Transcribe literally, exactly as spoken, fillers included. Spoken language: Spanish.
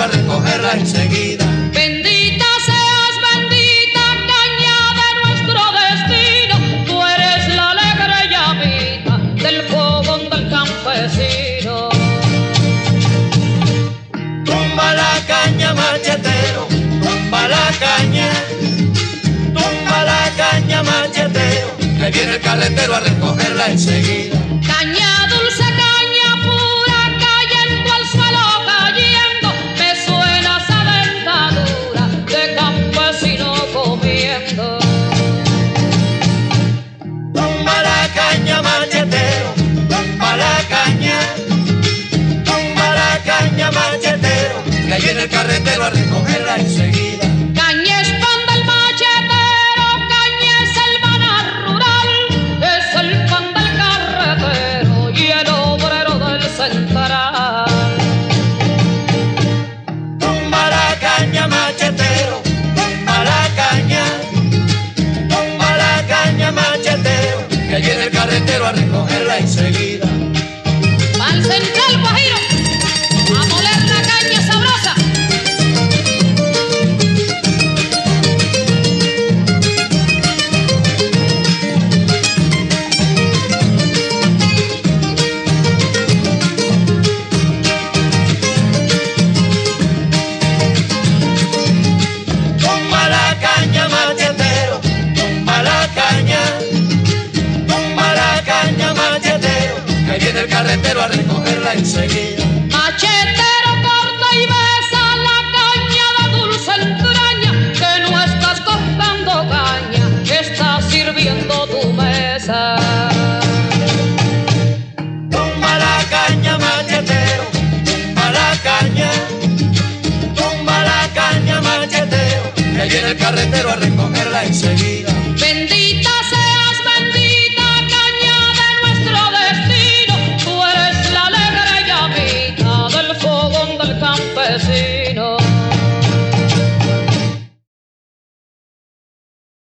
a recogerla enseguida. Bendita seas, bendita caña de nuestro destino, tú eres la alegre llamita del fogón del campesino. Tumba la caña, machetero, tumba la caña, tumba la caña, machetero, que viene el carretero a recogerla enseguida. Caña dulce, caña pura, cayendo al suelo, cayendo, me suena esa dentadura de campesino comiendo. Tumba la caña, machetero, tumba la caña, tumba la caña, machetero, que viene el carretero a recogerla enseguida. Caña es pan del machetero, caña es el maná rural, es el pan del carretero y el obrero del central. Tumba la caña, machetero, tumba la caña, tumba la caña, machetero, que viene el carretero a recogerla enseguida. Al central Guajiro, a moler la caña sabrosa. Tumba la caña, machetero, tumba la caña, tumba la caña, machetero, que viene el carretero a recogerla enseguida. Machetero, corta y besa la caña de dulce entraña, que no estás cortando caña, estás sirviendo tu mesa. Tumba la caña, machetero, tumba la caña, tumba la caña, machetero, que viene el carretero a recogerla enseguida.